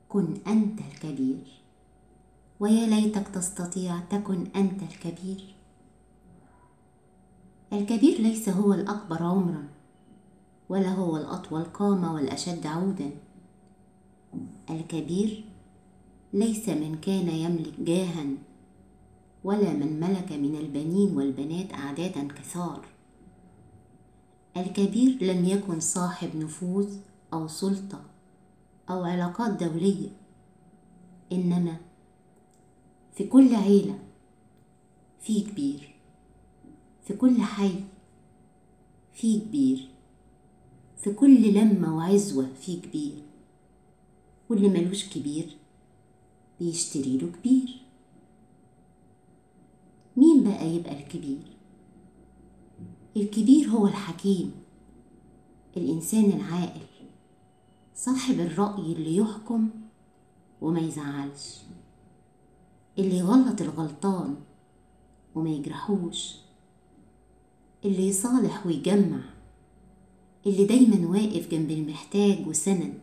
كن أنت الكبير، ويا ليتك تستطيع تكن أنت الكبير. الكبير ليس هو الأكبر عمرا، ولا هو الأطول قامة والأشد عودا. الكبير ليس من كان يملك جاها، ولا من ملك من البنين والبنات أعدادا كثار. الكبير لم يكن صاحب نفوذ أو سلطة أو علاقات دولية، إنما في كل عيلة في كبير، في كل حي في كبير، في كل لمة وعزوة في كبير. واللي ملوش كبير بيشتري له كبير. مين بقى يبقى الكبير؟ الكبير هو الحكيم، الإنسان العاقل، صاحب الرأي اللي يحكم وما يزعلش، اللي يغلط الغلطان وما يجرحوش، اللي يصالح ويجمع، اللي دايما واقف جنب المحتاج وسند،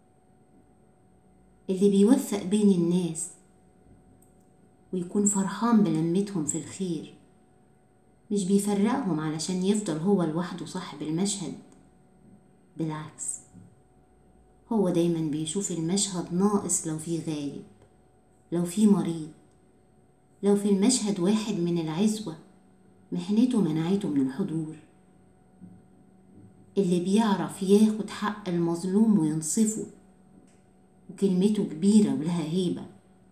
اللي بيوفق بين الناس ويكون فرحان بلمتهم في الخير، مش بيفرقهم علشان يفضل هو لوحده صاحب المشهد. بالعكس، هو دايما بيشوف المشهد ناقص لو في غايب، لو في مريض، لو في المشهد واحد من العزوة محنته منعته من الحضور. اللي بيعرف ياخد حق المظلوم وينصفه، وكلمته كبيرة ولها هيبة.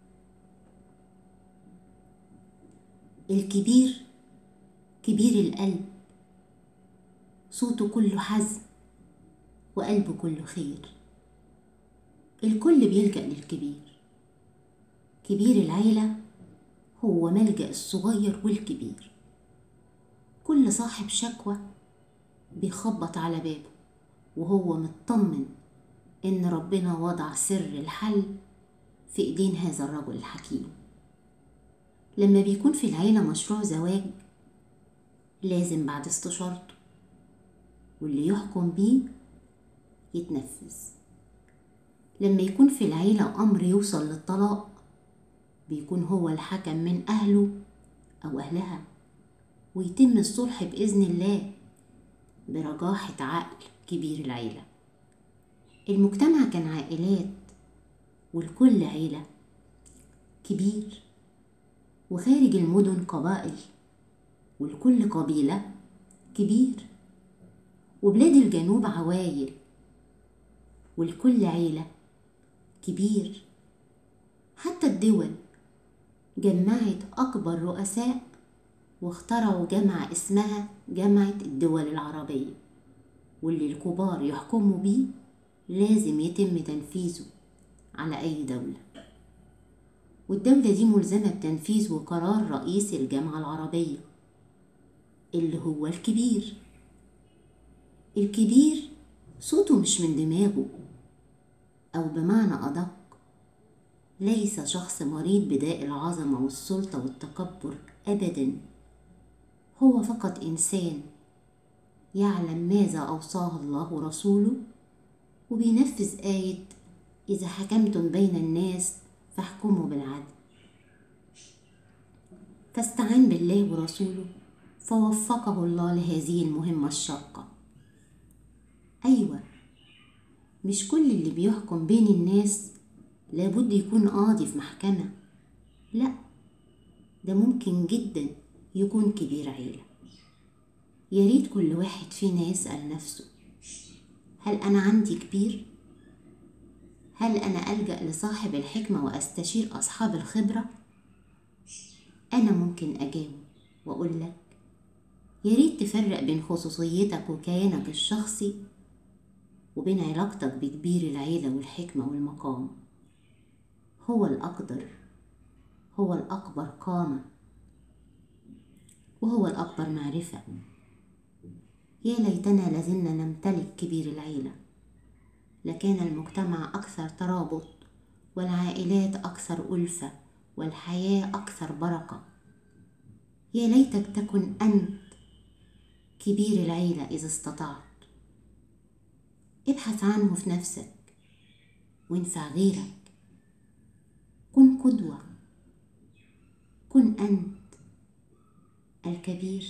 الكبير كبير القلب، صوته كله حزم وقلبه كله خير. الكل بيلجأ للكبير. كبير العيلة هو ملجأ الصغير والكبير. كل صاحب شكوى بيخبط على بابه وهو مطمن إن ربنا وضع سر الحل في إيدين هذا الرجل الحكيم. لما بيكون في العيلة مشروع زواج، لازم بعد استشارته واللي يحكم بيه يتنفذ. لما يكون في العيلة أمر يوصل للطلاق، بيكون هو الحكم من أهله أو أهلها، ويتم الصلح بإذن الله برجاحة عقل كبير العيلة. المجتمع كان عائلات، والكل عيلة كبير، وخارج المدن قبائل، والكل قبيلة كبير، وبلاد الجنوب عوايل، والكل عيلة كبير. حتى الدول جمعت أكبر رؤساء واخترعوا جامعة اسمها جامعة الدول العربية، واللي الكبار يحكموا بيه لازم يتم تنفيذه على أي دولة، والدولة دي ملزمة بتنفيذ قرار رئيس الجامعة العربية اللي هو الكبير. الكبير صوته مش من دماغه، أو بمعنى أدق، ليس شخص مريض بداء العظمة والسلطة والتكبر أبدا. هو فقط إنسان يعلم ماذا أوصاه الله ورسوله، وبينفذ آية إذا حكمتم بين الناس فاحكموا بالعدل. فاستعان بالله ورسوله فوفقه الله لهذه المهمة الشاقة. أيوة، مش كل اللي بيحكم بين الناس لابد يكون قاضي في محكمة، لا، ده ممكن جدا يكون كبير عيلة. ياريت كل واحد فينا يسأل نفسه، هل أنا عندي كبير؟ هل أنا ألجأ لصاحب الحكمة وأستشير أصحاب الخبرة؟ أنا ممكن أجاوب وأقول لك، ياريت تفرق بين خصوصيتك وكيانك الشخصي وبين علاقتك بكبير العيلة والحكمة والمقام. هو الأقدر، هو الأكبر قامة، وهو الأكبر معرفة. يا ليتنا لازلنا نمتلك كبير العيلة، لكان المجتمع أكثر ترابط، والعائلات أكثر ألفة، والحياة أكثر بركة. يا ليتك تكن أنت كبير العيلة إذا استطعت. ابحث عنه في نفسك وانفع غيرك. قدوة. كن أنت الكبير.